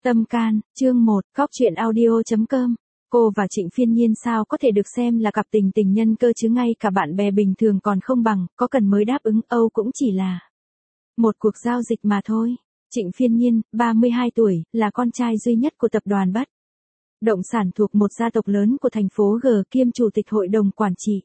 Tâm can, chương 1, Cóc truyện audio.com. Cô và Trịnh Phiên Nhiên sao có thể được xem là cặp tình tình nhân cơ chứ, ngay cả bạn bè bình thường còn không bằng, có cần mới đáp ứng Âu cũng chỉ là một cuộc giao dịch mà thôi. Trịnh Phiên Nhiên, 32 tuổi, là con trai duy nhất của tập đoàn Bất Động Sản thuộc một gia tộc lớn của thành phố G, kiêm chủ tịch hội đồng quản trị,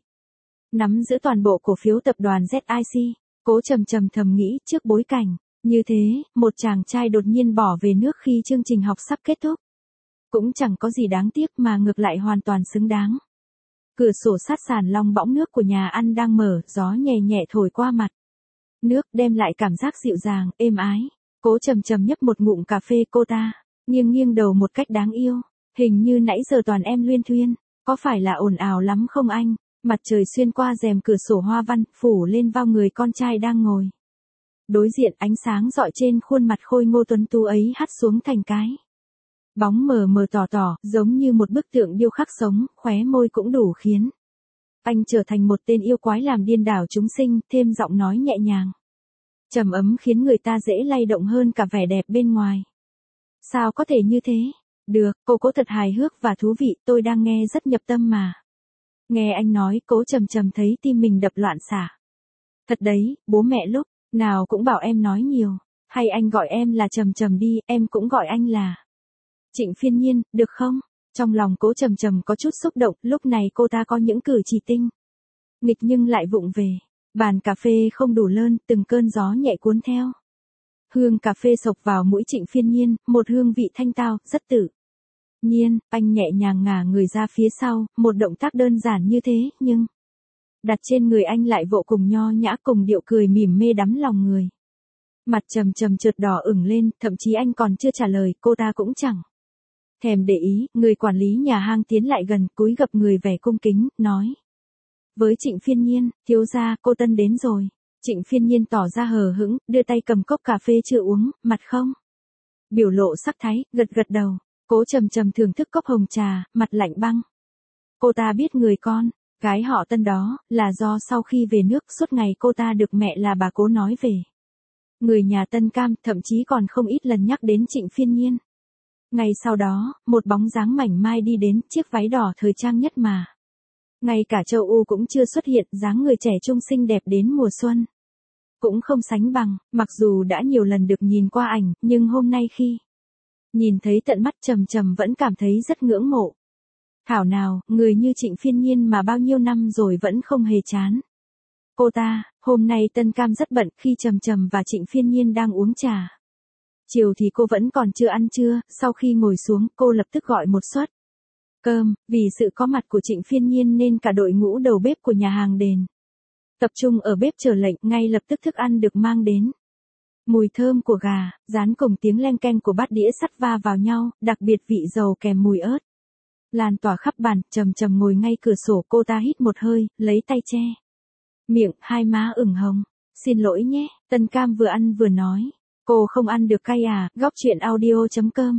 nắm giữ toàn bộ cổ phiếu tập đoàn ZIC. Cố Trầm Trầm thầm nghĩ, trước bối cảnh như thế, một chàng trai đột nhiên bỏ về nước khi chương trình học sắp kết thúc, cũng chẳng có gì đáng tiếc mà ngược lại hoàn toàn xứng đáng. Cửa sổ sát sàn long bõng nước của nhà ăn đang mở, gió nhẹ nhẹ thổi qua mặt nước đem lại cảm giác dịu dàng, êm ái. Cố Trầm Trầm nhấp một ngụm cà phê, cô ta nghiêng nghiêng đầu một cách đáng yêu. Hình như nãy giờ toàn em luyên thuyên, có phải là ồn ào lắm không anh? Mặt trời xuyên qua rèm cửa sổ hoa văn, phủ lên vào người con trai đang ngồi đối diện, ánh sáng rọi trên khuôn mặt khôi ngô tuấn tú ấy hắt xuống thành cái bóng mờ mờ tỏ tỏ, giống như một bức tượng điêu khắc sống, khóe môi cũng đủ khiến anh trở thành một tên yêu quái làm điên đảo chúng sinh, thêm giọng nói nhẹ nhàng, trầm ấm khiến người ta dễ lay động hơn cả vẻ đẹp bên ngoài. Sao có thể như thế? Được, cô thật hài hước và thú vị, tôi đang nghe rất nhập tâm mà. Nghe anh nói, Cố Trầm Trầm thấy tim mình đập loạn xạ. Thật đấy, bố mẹ lúc nào cũng bảo em nói nhiều, hay anh gọi em là Trầm Trầm đi, em cũng gọi anh là Trịnh Phiên Nhiên, được không? Trong lòng Cố Trầm Trầm có chút xúc động, lúc này cô ta có những cử chỉ tinh nghịch nhưng lại vụng về. Bàn cà phê không đủ lớn, từng cơn gió nhẹ cuốn theo. Hương cà phê xộc vào mũi Trịnh Phiên Nhiên, một hương vị thanh tao, rất tự nhiên. Anh nhẹ nhàng ngả người ra phía sau, một động tác đơn giản như thế, nhưng đặt trên người anh lại vô cùng nho nhã, cùng điệu cười mỉm mê đắm lòng người. Mặt Trầm Trầm chợt đỏ ửng lên, thậm chí anh còn chưa trả lời, cô ta cũng chẳng thèm để ý. Người quản lý nhà hàng tiến lại gần, cúi gập người vẻ cung kính, nói với Trịnh Phiên Nhiên, thiếu gia, cô Tân đến rồi. Trịnh Phiên Nhiên tỏ ra hờ hững, đưa tay cầm cốc cà phê chưa uống, mặt không biểu lộ sắc thái, gật gật đầu. Cố Trầm Trầm thưởng thức cốc hồng trà, mặt lạnh băng. Cô ta biết người con gái họ Tân đó là do sau khi về nước suốt ngày cô ta được mẹ là bà Cố nói về người nhà Tân Cam, thậm chí còn không ít lần nhắc đến Trịnh Phiên Nhiên. Ngay sau đó, một bóng dáng mảnh mai đi đến, chiếc váy đỏ thời trang nhất mà ngay cả châu U cũng chưa xuất hiện, dáng người trẻ trung xinh đẹp đến mùa xuân cũng không sánh bằng. Mặc dù đã nhiều lần được nhìn qua ảnh, nhưng hôm nay khi nhìn thấy tận mắt, Trầm Trầm vẫn cảm thấy rất ngưỡng mộ. Thảo nào, người như Trịnh Phiên Nhiên mà bao nhiêu năm rồi vẫn không hề chán cô ta. Hôm nay Tân Cam rất bận, khi Trầm Trầm và Trịnh Phiên Nhiên đang uống trà chiều thì cô vẫn còn chưa ăn trưa. Sau khi ngồi xuống, cô lập tức gọi một suất cơm. Vì sự có mặt của Trịnh Phiên Nhiên nên cả đội ngũ đầu bếp của nhà hàng đền tập trung ở bếp chờ lệnh, ngay lập tức thức ăn được mang đến. Mùi thơm của gà rán cùng tiếng leng keng của bát đĩa sắt va vào nhau, đặc biệt vị dầu kèm mùi ớt lan tỏa khắp bàn. Trầm Trầm ngồi ngay cửa sổ, cô ta hít một hơi, lấy tay che miệng, hai má ửng hồng. Xin lỗi nhé, Tân Cam vừa ăn vừa nói. Cô không ăn được cay à? Góc truyện audio.com.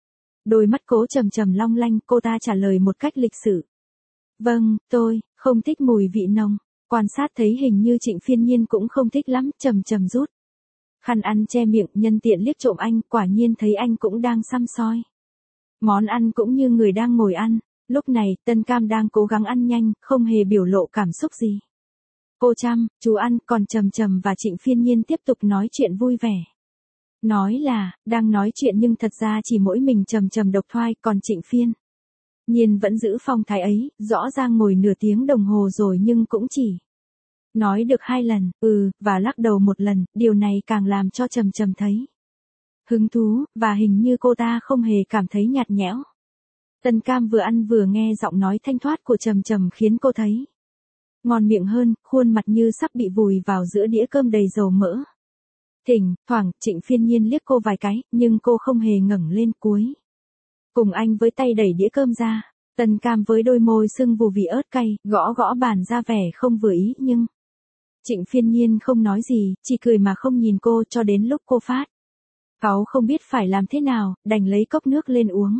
Đôi mắt Cố Trầm Trầm long lanh, cô ta trả lời một cách lịch sự. Vâng, tôi không thích mùi vị nồng. Quan sát thấy hình như Trịnh Phiên Nhiên cũng không thích lắm. Trầm Trầm rút khăn ăn che miệng, nhân tiện liếc trộm anh, quả nhiên thấy anh cũng đang săm soi món ăn cũng như người đang ngồi ăn. Lúc này, Tân Cam đang cố gắng ăn nhanh, không hề biểu lộ cảm xúc gì. Cô chăm chú ăn, còn Trầm Trầm và Trịnh Phiên Nhiên tiếp tục nói chuyện vui vẻ. Nói là đang nói chuyện nhưng thật ra chỉ mỗi mình Trầm Trầm độc thoại, còn Trịnh Phiên Nhiên vẫn giữ phong thái ấy, rõ ràng ngồi nửa tiếng đồng hồ rồi nhưng cũng chỉ nói được 2 lần, và lắc đầu 1 lần. Điều này càng làm cho Trầm Trầm thấy hứng thú, và hình như cô ta không hề cảm thấy nhạt nhẽo. Tân Cam vừa ăn vừa nghe giọng nói thanh thoát của Trầm Trầm khiến cô thấy ngon miệng hơn, khuôn mặt như sắp bị vùi vào giữa đĩa cơm đầy dầu mỡ. Thỉnh thoảng, Trịnh Phiên Nhiên liếc cô vài cái, nhưng cô không hề ngẩng lên, cuối cùng anh với tay đẩy đĩa cơm ra. Tân Cam với đôi môi sưng vù vì ớt cay, gõ gõ bàn ra vẻ không vừa ý, nhưng Trịnh Phiên Nhiên không nói gì, chỉ cười mà không nhìn cô cho đến lúc cô phát cáu không biết phải làm thế nào, đành lấy cốc nước lên uống.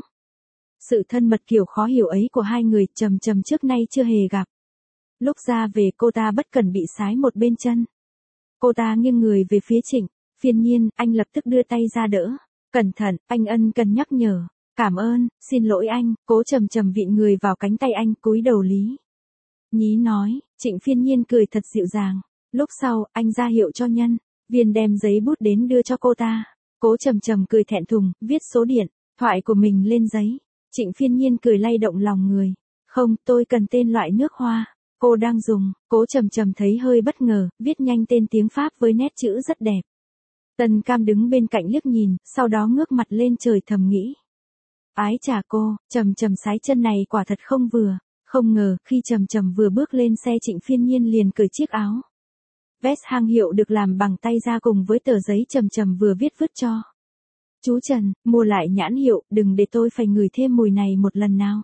Sự thân mật kiểu khó hiểu ấy của hai người, Trầm Trầm trước nay chưa hề gặp. Lúc ra về, cô ta bất cẩn bị sái một bên chân. Cô ta nghiêng người về phía Trịnh Phiên Nhiên, anh lập tức đưa tay ra đỡ. Cẩn thận, anh ân cần nhắc nhở. Cảm ơn, xin lỗi anh, Cố Trầm Trầm vịn người vào cánh tay anh, cúi đầu Lý nhí nói. Trịnh Phiên Nhiên cười thật dịu dàng. Lúc sau, anh ra hiệu cho nhân viên đem giấy bút đến đưa cho cô ta. Cố Trầm Trầm cười thẹn thùng, viết số điện thoại của mình lên giấy. Trịnh Phiên Nhiên cười lay động lòng người. Không, tôi cần tên loại nước hoa cô đang dùng. Cố Trầm Trầm thấy hơi bất ngờ, viết nhanh tên tiếng Pháp với nét chữ rất đẹp. Tân Cam đứng bên cạnh liếc nhìn, sau đó ngước mặt lên trời thầm nghĩ. Ái chà cô, Trầm Trầm sái chân này quả thật không vừa. Không ngờ, khi Trầm Trầm vừa bước lên xe Trịnh Phiên Nhiên liền cởi chiếc áo vest hàng hiệu được làm bằng tay ra cùng với tờ giấy Trầm Trầm vừa viết vứt cho. Chú Trần, mua lại nhãn hiệu, đừng để tôi phải ngửi thêm mùi này một lần nào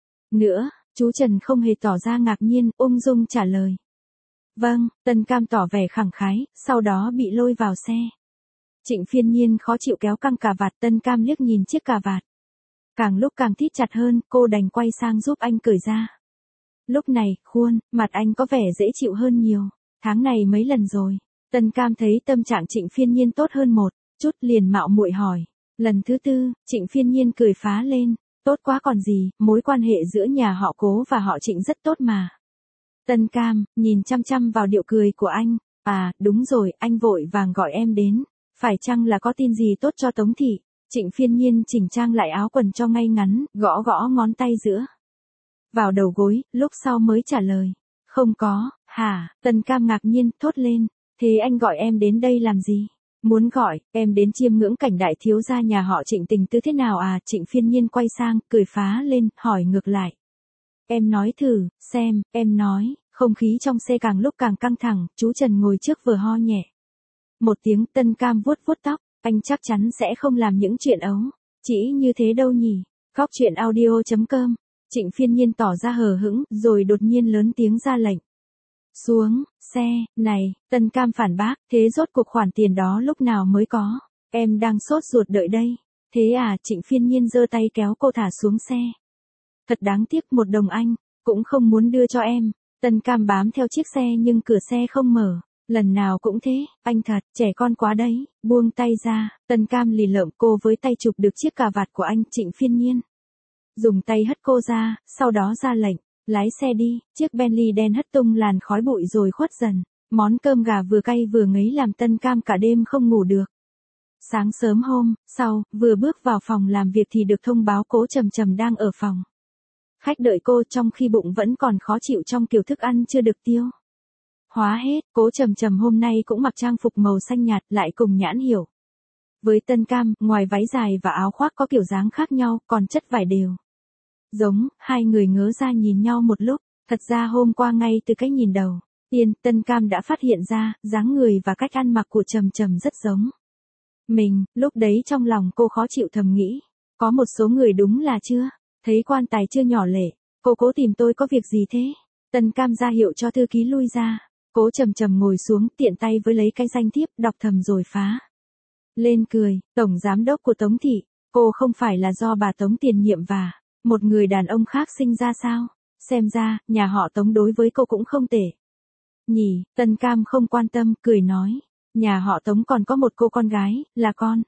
nữa. Chú Trần không hề tỏ ra ngạc nhiên, ung dung trả lời. Vâng, Tân Cam tỏ vẻ khẳng khái, sau đó bị lôi vào xe. Trịnh Phiên Nhiên khó chịu kéo căng cà vạt, Tân Cam liếc nhìn chiếc cà vạt. Càng lúc càng thít chặt hơn, cô đành quay sang giúp anh cởi ra. Lúc này, khuôn mặt anh có vẻ dễ chịu hơn nhiều. Tháng này mấy lần rồi. Tân Cam thấy tâm trạng Trịnh Phiên Nhiên tốt hơn một chút, liền mạo muội hỏi. Lần thứ 4, Trịnh Phiên Nhiên cười phá lên. Tốt quá còn gì, mối quan hệ giữa nhà họ Cố và họ Trịnh rất tốt mà. Tân Cam, nhìn chăm chăm vào điệu cười của anh. À, đúng rồi, anh vội vàng gọi em đến. Phải chăng là có tin gì tốt cho Tống Thị? Trịnh Phiên Nhiên chỉnh trang lại áo quần cho ngay ngắn, gõ gõ ngón tay giữa vào đầu gối, lúc sau mới trả lời. Không có, hả? Tân Cam ngạc nhiên, thốt lên. Thế anh gọi em đến đây làm gì? Muốn gọi, em đến chiêm ngưỡng cảnh đại thiếu gia nhà họ Trịnh tình tứ thế nào à? Trịnh Phiên Nhiên quay sang, cười phá lên, hỏi ngược lại. Em nói thử, xem, em nói. Không khí trong xe càng lúc càng căng thẳng, chú Trần ngồi trước vừa ho nhẹ. Một tiếng. Tân Cam vuốt vuốt tóc, anh chắc chắn sẽ không làm những chuyện ấu chỉ như thế đâu nhỉ. Góc truyện audio.com. Trịnh Phiên Nhiên tỏ ra hờ hững, rồi đột nhiên lớn tiếng ra lệnh. Xuống, xe, này, Tân Cam phản bác, thế rốt cuộc khoản tiền đó lúc nào mới có? Em đang sốt ruột đợi đây. Thế à, Trịnh Phiên Nhiên giơ tay kéo cô thả xuống xe. Thật đáng tiếc, 1 đồng anh cũng không muốn đưa cho em. Tân Cam bám theo chiếc xe nhưng cửa xe không mở. Lần nào cũng thế, anh thật, trẻ con quá đấy, buông tay ra. Tân Cam lì lợm, cô với tay chụp được chiếc cà vạt của anh. Trịnh Phiên Nhiên dùng tay hất cô ra, sau đó ra lệnh. Lái xe đi. Chiếc Bentley đen hất tung làn khói bụi rồi khuất dần. Món cơm gà vừa cay vừa ngấy làm Tân Cam cả đêm không ngủ được. Sáng sớm hôm sau, vừa bước vào phòng làm việc thì được thông báo Cố Trầm Trầm đang ở phòng khách đợi cô, trong khi bụng vẫn còn khó chịu trong kiểu thức ăn chưa được tiêu hóa hết. Cố Trầm Trầm hôm nay cũng mặc trang phục màu xanh nhạt, lại cùng nhãn hiệu với Tân Cam, ngoài váy dài và áo khoác có kiểu dáng khác nhau, còn chất vải đều giống. Hai người ngớ ra nhìn nhau một lúc. Thật ra hôm qua ngay từ cái nhìn đầu tiên, Tân Cam đã phát hiện ra, dáng người và cách ăn mặc của Trầm Trầm rất giống mình. Lúc đấy trong lòng cô khó chịu thầm nghĩ. Có một số người đúng là chưa thấy quan tài chưa nhỏ lệ. Cô cố tìm tôi có việc gì thế? Tân Cam ra hiệu cho thư ký lui ra. Cố Trầm Trầm ngồi xuống, tiện tay với lấy cái danh thiếp, đọc thầm rồi phá lên cười. Tổng giám đốc của Tống Thị, cô không phải là do bà Tống tiền nhiệm và một người đàn ông khác sinh ra sao? Xem ra, nhà họ Tống đối với cô cũng không tệ nhỉ. Tân Cam không quan tâm, cười nói. Nhà họ Tống còn có một cô con gái, là con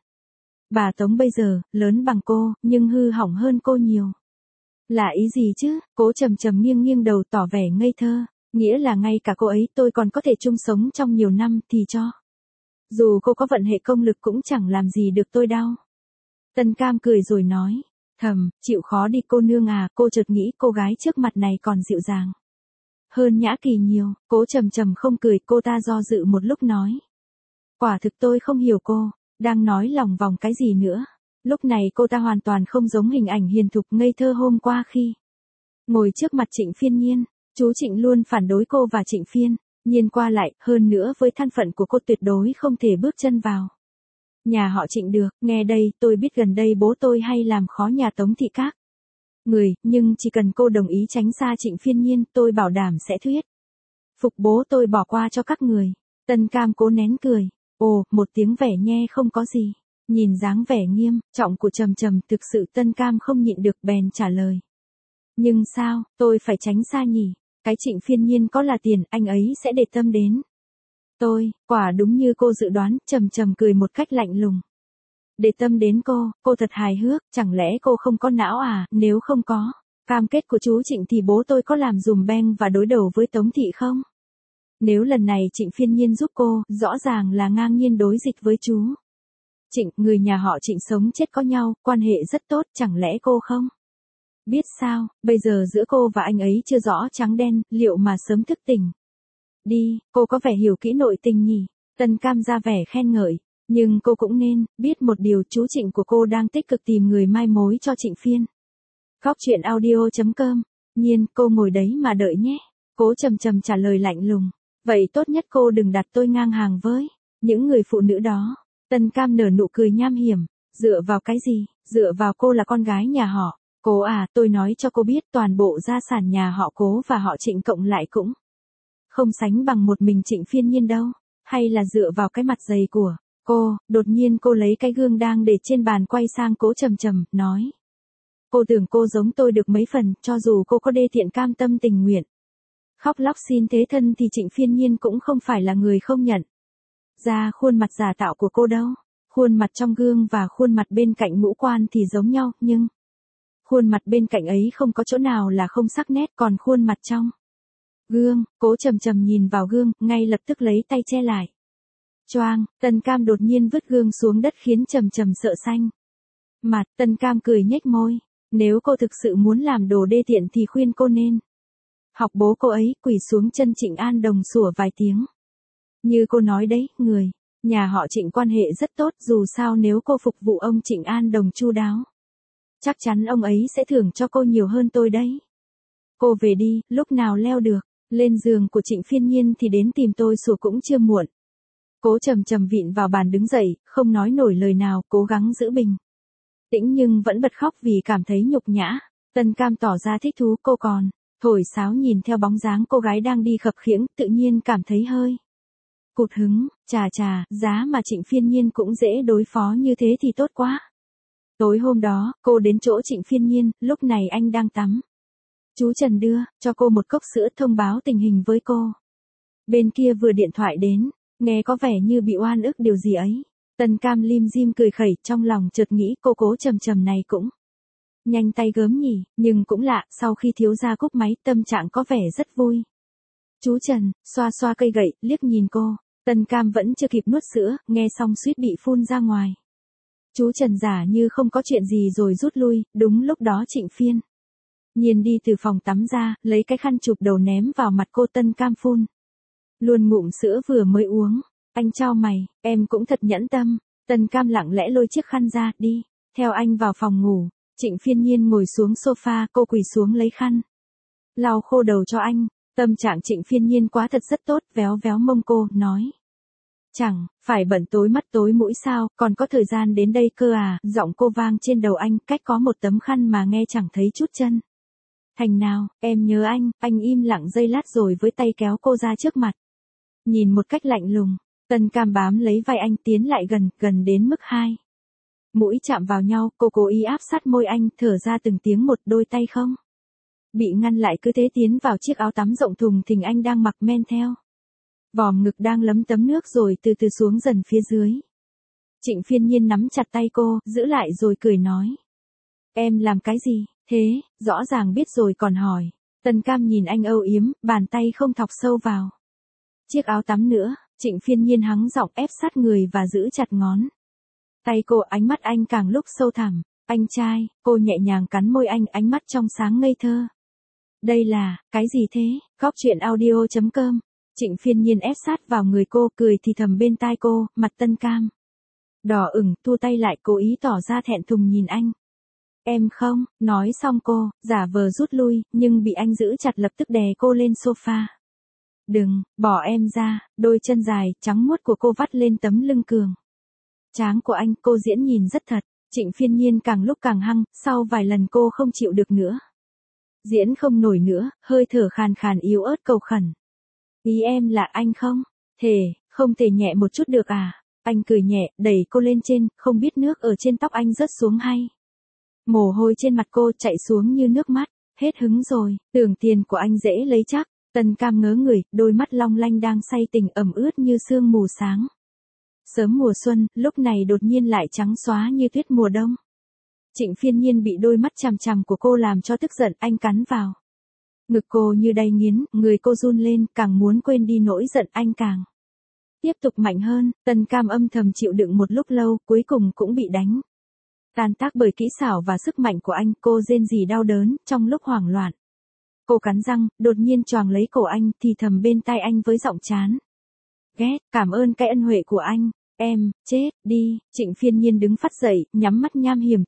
bà Tống bây giờ, lớn bằng cô, nhưng hư hỏng hơn cô nhiều. Là ý gì chứ? Cố Trầm Trầm nghiêng nghiêng đầu tỏ vẻ ngây thơ. Nghĩa là ngay cả cô ấy tôi còn có thể chung sống trong nhiều năm thì cho. Dù cô có vận hệ công lực cũng chẳng làm gì được tôi đâu. Tân Cam cười rồi nói. Thầm, chịu khó đi cô nương à. Cô chợt nghĩ cô gái trước mặt này còn dịu dàng hơn Nhã Kỳ nhiều. Cố Trầm Trầm không cười, cô ta do dự một lúc nói. Quả thực tôi không hiểu cô đang nói lòng vòng cái gì nữa. Lúc này cô ta hoàn toàn không giống hình ảnh hiền thục ngây thơ hôm qua khi ngồi trước mặt Trịnh Phiên Nhiên. Chú Trịnh luôn phản đối cô và Trịnh Phiên Nhiên qua lại, hơn nữa với thân phận của cô tuyệt đối không thể bước chân vào nhà họ Trịnh được. Nghe đây, tôi biết gần đây bố tôi hay làm khó nhà Tống Thị các người, nhưng chỉ cần cô đồng ý tránh xa Trịnh Phiên Nhiên, tôi bảo đảm sẽ thuyết phục bố tôi bỏ qua cho các người. Tân Cam cố nén cười. Ồ, một tiếng vẻ nhe không có gì. Nhìn dáng vẻ nghiêm trọng của Trầm Trầm, thực sự Tân Cam không nhịn được bèn trả lời. Nhưng sao, tôi phải tránh xa nhỉ? Cái Trịnh Phiên Nhiên có là tiền, anh ấy sẽ để tâm đến tôi. Quả đúng như cô dự đoán. Trầm Trầm cười một cách lạnh lùng. để tâm đến cô thật hài hước, chẳng lẽ cô không có não à, nếu không có cam kết của chú Trịnh thì bố tôi có làm dùm beng và đối đầu với Tống Thị không? Nếu lần này Trịnh Phiên Nhiên giúp cô, rõ ràng là ngang nhiên đối dịch với chú Trịnh, người nhà họ Trịnh sống chết có nhau, quan hệ rất tốt, chẳng lẽ cô không biết sao, bây giờ giữa cô và anh ấy chưa rõ trắng đen, liệu mà sớm thức tỉnh. Đi, cô có vẻ hiểu kỹ nội tình nhỉ, Tân Cam ra vẻ khen ngợi, nhưng cô cũng nên biết một điều, chú Trịnh của cô đang tích cực tìm người mai mối cho Trịnh Phiên. Góc truyện audio.com, Nhiên, cô ngồi đấy mà đợi nhé. Cố Trầm Trầm trả lời lạnh lùng, vậy tốt nhất cô đừng đặt tôi ngang hàng với những người phụ nữ đó. Tân Cam nở nụ cười nham hiểm, dựa vào cái gì, dựa vào cô là con gái nhà họ Cố à, tôi nói cho cô biết toàn bộ gia sản nhà họ Cố và họ Trịnh cộng lại cũng không sánh bằng một mình Trịnh Phiên Nhiên đâu, hay là dựa vào cái mặt dày của cô. Đột nhiên cô lấy cái gương đang để trên bàn quay sang Cố Trầm Trầm, nói. Cô tưởng cô giống tôi được mấy phần, cho dù cô có đê tiện cam tâm tình nguyện khóc lóc xin thế thân thì Trịnh Phiên Nhiên cũng không phải là người không nhận ra khuôn mặt giả tạo của cô đâu. Khuôn mặt trong gương và khuôn mặt bên cạnh ngũ quan thì giống nhau, nhưng khuôn mặt bên cạnh ấy không có chỗ nào là không sắc nét, còn khuôn mặt trong gương, Cố Trầm Trầm nhìn vào gương, ngay lập tức lấy tay che lại. Choang, Tân Cam đột nhiên vứt gương xuống đất khiến Trầm Trầm sợ xanh mặt. Tân Cam cười nhếch môi, nếu cô thực sự muốn làm đồ đê tiện thì khuyên cô nên học bố cô ấy, quỳ xuống chân Trịnh An Đồng sủa vài tiếng. Như cô nói đấy, người nhà họ Trịnh quan hệ rất tốt, dù sao nếu cô phục vụ ông Trịnh An Đồng chu đáo, chắc chắn ông ấy sẽ thưởng cho cô nhiều hơn tôi đấy. Cô về đi, lúc nào leo được lên giường của Trịnh Phiên Nhiên thì đến tìm tôi sủa cũng chưa muộn. Cố Trầm Trầm vịn vào bàn đứng dậy, không nói nổi lời nào, cố gắng giữ bình tĩnh nhưng vẫn bật khóc vì cảm thấy nhục nhã. Tân Cam tỏ ra thích thú, cô còn thổi sáo nhìn theo bóng dáng cô gái đang đi khập khiễng, tự nhiên cảm thấy hơi cụt hứng. Chà, giá mà Trịnh Phiên Nhiên cũng dễ đối phó như thế thì tốt quá. Tối hôm đó, cô đến chỗ Trịnh Phiên Nhiên, lúc này anh đang tắm. Chú Trần đưa cho cô một cốc sữa thông báo tình hình với cô. Bên kia vừa điện thoại đến, nghe có vẻ như bị oan ức điều gì ấy. Tân Cam lim dim cười khẩy, trong lòng chợt nghĩ cô Cố Trầm Trầm này cũng nhanh tay gớm nhỉ, nhưng cũng lạ, sau khi thiếu gia cúp máy tâm trạng có vẻ rất vui. Chú Trần, xoa xoa cây gậy, liếc nhìn cô. Tân Cam vẫn chưa kịp nuốt sữa, nghe xong suýt bị phun ra ngoài. Chú Trần giả như không có chuyện gì rồi rút lui, đúng lúc đó Trịnh Phiên Nhiên đi từ phòng tắm ra, lấy cái khăn chụp đầu ném vào mặt cô. Tân Cam phun luôn ngụm sữa vừa mới uống. Anh chau mày, em cũng thật nhẫn tâm. Tân Cam lặng lẽ lôi chiếc khăn ra, đi theo anh vào phòng ngủ. Trịnh Phiên Nhiên ngồi xuống sofa, cô quỳ xuống lấy khăn lau khô đầu cho anh. Tâm trạng Trịnh Phiên Nhiên quá thật rất tốt, véo véo mông cô, nói. Chẳng phải bận tối mắt tối mũi sao, còn có thời gian đến đây cơ à. Giọng cô vang trên đầu anh, cách có một tấm khăn mà nghe chẳng thấy chút chân thành nào. Em nhớ anh im lặng giây lát rồi với tay kéo cô ra trước mặt. Nhìn một cách lạnh lùng, Tân Cam bám lấy vai anh tiến lại gần đến mức hai mũi chạm vào nhau. Cô cố ý áp sát môi anh, thở ra từng tiếng một, đôi tay không bị ngăn lại cứ thế tiến vào chiếc áo tắm rộng thùng thình anh đang mặc, men theo vòm ngực đang lấm tấm nước rồi từ từ xuống dần phía dưới. Trịnh Phiên Nhiên nắm chặt tay cô, giữ lại rồi cười nói. Em làm cái gì thế, rõ ràng biết rồi còn hỏi. Tân Cam nhìn anh âu yếm, bàn tay không thọc sâu vào chiếc áo tắm nữa. Trịnh Phiên Nhiên hắng giọng ép sát người và giữ chặt ngón tay cô, ánh mắt anh càng lúc sâu thẳm. Anh trai, cô nhẹ nhàng cắn môi anh, ánh mắt trong sáng ngây thơ. Đây là, cái gì thế? Góc truyện audio.com. Trịnh Phiên Nhiên ép sát vào người cô, cười thì thầm bên tai cô, mặt Tân Cam đỏ ửng, thu tay lại, cố ý tỏ ra thẹn thùng nhìn anh. Em không, nói xong cô giả vờ rút lui, nhưng bị anh giữ chặt, lập tức đè cô lên sofa. Đừng, bỏ em ra. Đôi chân dài, trắng muốt của cô vắt lên tấm lưng cường tráng của anh, cô diễn nhìn rất thật. Trịnh Phiên Nhiên càng lúc càng hăng, sau vài lần cô không chịu được nữa. Diễn không nổi nữa, hơi thở khàn khàn yếu ớt cầu khẩn. Ý em là anh không không thể nhẹ một chút được à? Anh cười nhẹ, đẩy cô lên trên, không biết nước ở trên tóc anh rớt xuống hay mồ hôi trên mặt cô chạy xuống như nước mắt. Hết hứng rồi, tưởng tiền của anh dễ lấy chắc. Tân Cam ngớ người, đôi mắt long lanh đang say tình ẩm ướt như sương mù sáng Sớm mùa xuân, lúc này đột nhiên lại trắng xóa như tuyết mùa đông. Trịnh Phiên Nhiên bị đôi mắt chằm chằm của cô làm cho tức giận, anh cắn vào. Ngực cô như đay nghiến, người cô run lên, càng muốn quên đi nỗi giận anh càng. Tiếp tục mạnh hơn, Tân Cam âm thầm chịu đựng một lúc lâu, cuối cùng cũng bị đánh. Tan tác bởi kỹ xảo và sức mạnh của anh, cô rên rỉ đau đớn, trong lúc hoảng loạn. Cô cắn răng, đột nhiên choàng lấy cổ anh, thì thầm bên tai anh với giọng chán. Ghét, cảm ơn cái ân huệ của anh, em, chết, đi. Trịnh Phiên Nhiên đứng phắt dậy, nhắm mắt nham hiểm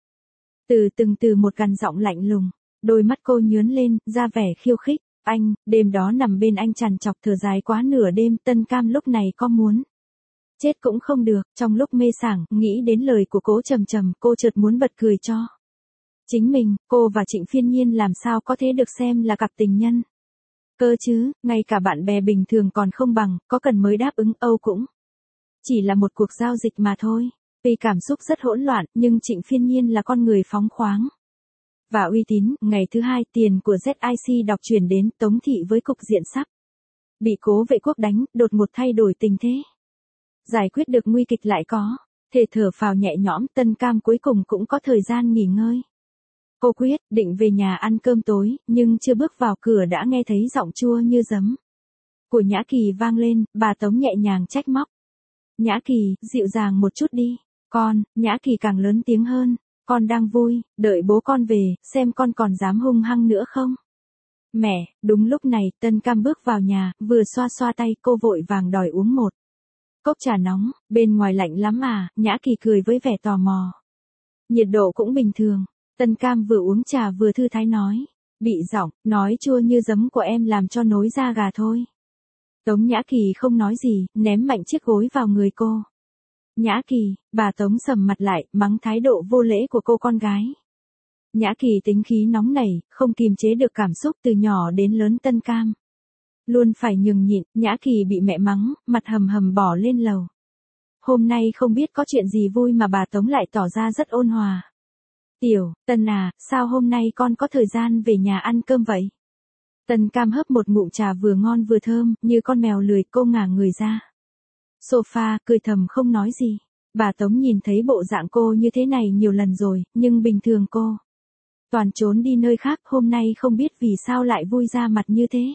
từ một gằn giọng lạnh lùng. Đôi mắt cô nhướn lên, ra vẻ khiêu khích. Anh, đêm đó nằm bên anh trằn trọc thở dài quá nửa đêm, Tân Cam lúc này có muốn chết cũng không được. Trong lúc mê sảng, nghĩ đến lời của Cố Trầm Trầm, cô chợt muốn bật cười cho chính mình. Cô và Trịnh Phiên Nhiên làm sao có thể được xem là cặp tình nhân cơ chứ, ngay cả bạn bè bình thường còn không bằng, có cần mới đáp ứng Âu cũng chỉ là một cuộc giao dịch mà thôi. Vì cảm xúc rất hỗn loạn, nhưng Trịnh Phiên Nhiên là con người phóng khoáng và uy tín. Ngày thứ hai, tiền của ZIC đọc chuyển đến, Tống Thị với cục diện sắp bị Cố Vệ Quốc đánh, đột ngột thay đổi tình thế. Giải quyết được nguy kịch lại có thể thở phào nhẹ nhõm, Tân Cam cuối cùng cũng có thời gian nghỉ ngơi. Cô quyết định về nhà ăn cơm tối, nhưng chưa bước vào cửa đã nghe thấy giọng chua như giấm của Nhã Kỳ vang lên. Bà Tống nhẹ nhàng trách móc. Nhã Kỳ, dịu dàng một chút đi. Con, Nhã Kỳ càng lớn tiếng hơn. Con đang vui, đợi bố con về, xem con còn dám hung hăng nữa không? Mẹ, đúng lúc này, Tân Cam bước vào nhà, vừa xoa xoa tay, cô vội vàng đòi uống một cốc trà nóng. Bên ngoài lạnh lắm à? Nhã Kỳ cười với vẻ tò mò. Nhiệt độ cũng bình thường. Tân Cam vừa uống trà vừa thư thái nói. Bị giọng, nói chua như giấm của em làm cho nối da gà thôi. Tống Nhã Kỳ không nói gì, ném mạnh chiếc gối vào người cô. Nhã Kỳ, bà Tống sầm mặt lại, mắng thái độ vô lễ của cô con gái. Nhã Kỳ tính khí nóng nảy, không kiềm chế được cảm xúc, từ nhỏ đến lớn Tân Cam luôn phải nhường nhịn. Nhã Kỳ bị mẹ mắng, mặt hầm hầm bỏ lên lầu. Hôm nay không biết có chuyện gì vui mà bà Tống lại tỏ ra rất ôn hòa. Tiểu, Tân à, sao hôm nay con có thời gian về nhà ăn cơm vậy? Tân Cam hớp một ngụm trà vừa ngon vừa thơm, như con mèo lười, cô ngả người ra sofa, cười thầm không nói gì. Bà Tống nhìn thấy bộ dạng cô như thế này nhiều lần rồi, nhưng bình thường cô toàn trốn đi nơi khác, hôm nay không biết vì sao lại vui ra mặt như thế.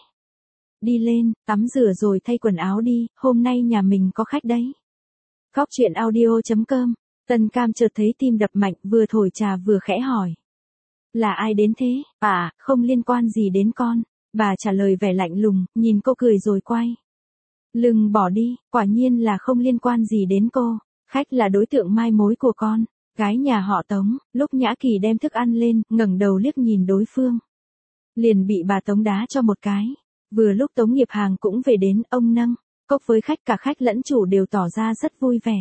Đi lên, tắm rửa rồi thay quần áo đi, hôm nay nhà mình có khách đấy. Góc chuyện audio.com. Tân Cam chợt thấy tim đập mạnh, vừa thổi trà vừa khẽ hỏi. Là ai đến thế? À, không liên quan gì đến con. Bà trả lời vẻ lạnh lùng, nhìn cô cười rồi quay lưng bỏ đi. Quả nhiên là không liên quan gì đến cô. Khách là đối tượng mai mối của con, gái nhà họ Tống. Lúc Nhã Kỳ đem thức ăn lên, ngẩng đầu liếc nhìn đối phương, liền bị bà Tống đá cho một cái. Vừa lúc Tống Nghiệp Hàng cũng về đến, ông nâng cốc với khách, cả khách lẫn chủ đều tỏ ra rất vui vẻ.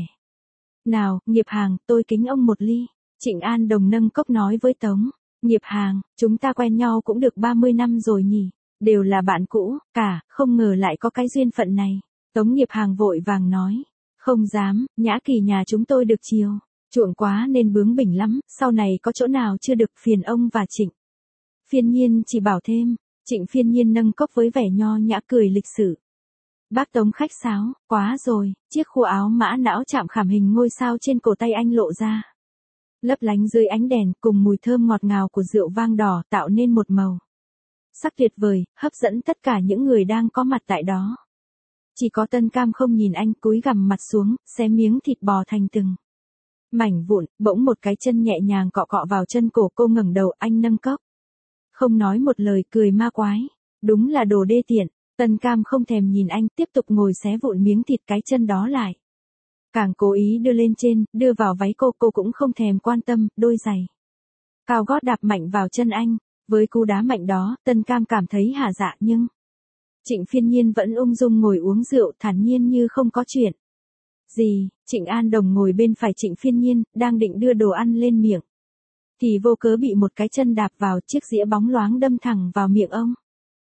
Nào, Nghiệp Hàng, tôi kính ông một ly. Trịnh An Đồng nâng cốc nói với Tống. Nghiệp Hàng, chúng ta quen nhau cũng được 30 năm rồi nhỉ, đều là bạn cũ, cả, không ngờ lại có cái duyên phận này. Tống Nghiệp Hàng vội vàng nói. Không dám, Nhã Kỳ nhà chúng tôi được chiều chuộng quá nên bướng bỉnh lắm, sau này có chỗ nào chưa được phiền ông và Trịnh Phiên Nhiên chỉ bảo thêm. Trịnh Phiên Nhiên nâng cốc với vẻ nho nhã cười lịch sự. Bác Tống khách sáo, quá rồi. Chiếc khua áo mã não chạm khảm hình ngôi sao trên cổ tay anh lộ ra, lấp lánh dưới ánh đèn, cùng mùi thơm ngọt ngào của rượu vang đỏ, tạo nên một màu sắc tuyệt vời, hấp dẫn tất cả những người đang có mặt tại đó. Chỉ có Tân Cam không nhìn anh, cúi gằm mặt xuống, xé miếng thịt bò thành từng mảnh vụn. Bỗng một cái chân nhẹ nhàng cọ cọ vào chân cổ cô, ngẩng đầu, anh nâng cốc, không nói một lời, cười ma quái. Đúng là đồ đê tiện. Tân Cam không thèm nhìn anh, tiếp tục ngồi xé vụn miếng thịt cái chân đó lại. Càng cố ý đưa lên trên, đưa vào váy cô cũng không thèm quan tâm. Đôi giày cao gót đạp mạnh vào chân anh. Với cú đá mạnh đó, Tân Cam cảm thấy hả dạ, nhưng Trịnh Phiên Nhiên vẫn ung dung ngồi uống rượu, thản nhiên như không có chuyện gì. Trịnh An Đồng ngồi bên phải Trịnh Phiên Nhiên, đang định đưa đồ ăn lên miệng, thì vô cớ bị một cái chân đạp vào, chiếc dĩa bóng loáng đâm thẳng vào miệng ông.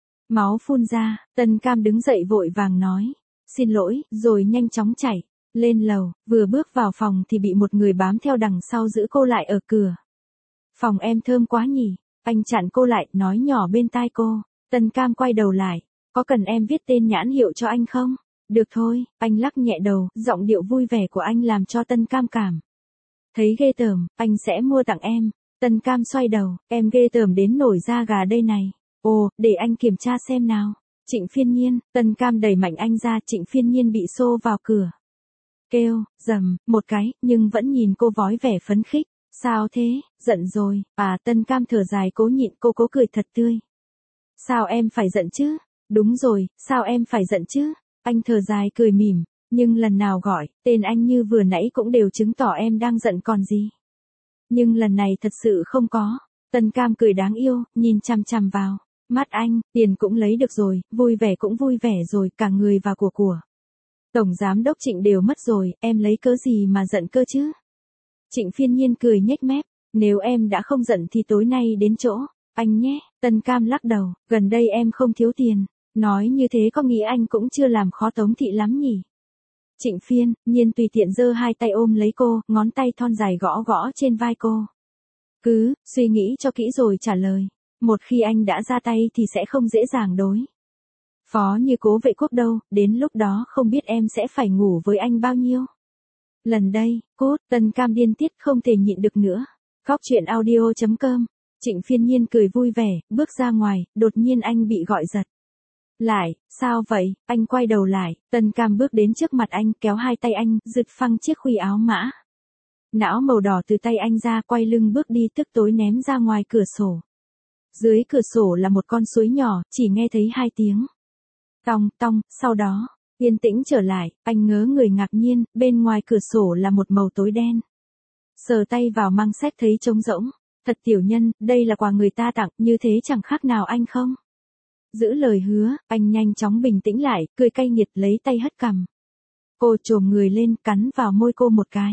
Máu phun ra. Tân Cam đứng dậy vội vàng nói. Xin lỗi, rồi nhanh chóng chạy lên lầu. Vừa bước vào phòng thì bị một người bám theo đằng sau giữ cô lại ở cửa. Phòng em thơm quá nhỉ. Anh chặn cô lại, nói nhỏ bên tai cô. Tân Cam quay đầu lại. Có cần em viết tên nhãn hiệu cho anh không? Được thôi, anh lắc nhẹ đầu, giọng điệu vui vẻ của anh làm cho Tân Cam cảm thấy ghê tởm, anh sẽ mua tặng em. Tân Cam xoay đầu, em ghê tởm đến nổi da gà đây này. Ồ, để anh kiểm tra xem nào. Trịnh Phiên Nhiên, Tân Cam đẩy mạnh anh ra, Trịnh Phiên Nhiên bị xô vào cửa. Kêu, dầm, một cái, nhưng vẫn nhìn cô vói vẻ phấn khích. Sao thế, giận rồi, Tân Cam thở dài cố nhịn, cô cố cười thật tươi. Sao em phải giận chứ? Đúng rồi, sao em phải giận chứ? Anh thở dài cười mỉm, nhưng lần nào gọi, tên anh như vừa nãy cũng đều chứng tỏ em đang giận còn gì. Nhưng lần này thật sự không có. Tân Cam cười đáng yêu, nhìn chằm chằm vào mắt anh, tiền cũng lấy được rồi, vui vẻ cũng vui vẻ rồi, cả người và của. Tổng giám đốc Trịnh đều mất rồi, em lấy cớ gì mà giận cơ chứ? Trịnh Phiên Nhiên cười nhếch mép, nếu em đã không giận thì tối nay đến chỗ anh nhé. Tân Cam lắc đầu, gần đây em không thiếu tiền. Nói như thế có nghĩ anh cũng chưa làm khó Tống Thị lắm nhỉ? Trịnh Phiên Nhiên tùy tiện giơ hai tay ôm lấy cô, ngón tay thon dài gõ gõ trên vai cô. Cứ, suy nghĩ cho kỹ rồi trả lời. Một khi anh đã ra tay thì sẽ không dễ dàng đối phó như Cố Vệ Quốc đâu, đến lúc đó không biết em sẽ phải ngủ với anh bao nhiêu. Lần đây, cút, Tân Cam điên tiết không thể nhịn được nữa. Khóc chuyện audio.com. Trịnh Phiên Nhiên cười vui vẻ, bước ra ngoài, đột nhiên anh bị gọi giật lại. Sao vậy? Anh quay đầu lại, Tân Cam bước đến trước mặt anh, kéo hai tay anh, giật phăng chiếc khuy áo mã não màu đỏ từ tay anh ra, quay lưng bước đi, tức tối ném ra ngoài cửa sổ. Dưới cửa sổ là một con suối nhỏ, chỉ nghe thấy hai tiếng tong tong, sau đó yên tĩnh trở lại, anh ngớ người ngạc nhiên, bên ngoài cửa sổ là một màu tối đen. Sờ tay vào mang sách thấy trống rỗng. Thật tiểu nhân, đây là quà người ta tặng, như thế chẳng khác nào anh không? Giữ lời hứa, anh nhanh chóng bình tĩnh lại, cười cay nghiệt, lấy tay hất cằm. Cô chồm người lên, cắn vào môi cô một cái.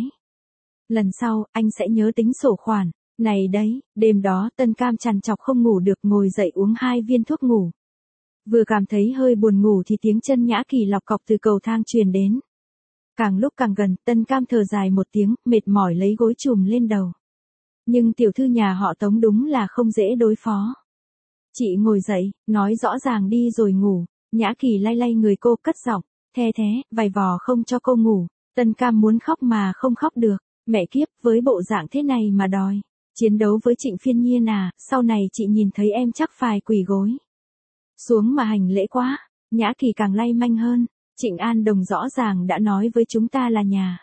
Lần sau, anh sẽ nhớ tính sổ khoản. Này đấy, đêm đó Tân Cam trằn trọc không ngủ được, ngồi dậy uống 2 viên thuốc ngủ. Vừa cảm thấy hơi buồn ngủ thì tiếng chân Nhã Kỳ lọc cọc từ cầu thang truyền đến. Càng lúc càng gần, Tân Cam thở dài một tiếng, mệt mỏi lấy gối chùm lên đầu. Nhưng tiểu thư nhà họ Tống đúng là không dễ đối phó. Chị ngồi dậy, nói rõ ràng đi rồi ngủ. Nhã Kỳ lay lay người cô, cất giọng, the thế, vài vò không cho cô ngủ. Tân Cam muốn khóc mà không khóc được. Mẹ kiếp, với bộ dạng thế này mà đòi chiến đấu với Trịnh Phiên Nhiên à, sau này chị nhìn thấy em chắc phải quỳ gối xuống mà hành lễ quá. Nhã Kỳ càng lay manh hơn. Trịnh An Đồng rõ ràng đã nói với chúng ta là nhà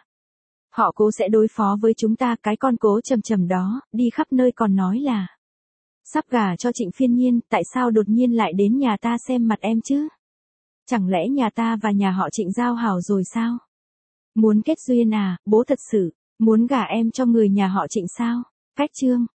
họ Cố sẽ đối phó với chúng ta, cái con Cố trầm trầm đó, đi khắp nơi còn nói là sắp gả cho Trịnh Phiên Nhiên, tại sao đột nhiên lại đến nhà ta xem mặt em chứ? Chẳng lẽ nhà ta và nhà họ Trịnh giao hảo rồi sao? Muốn kết duyên à, bố thật sự muốn gả em cho người nhà họ Trịnh sao? Cách chương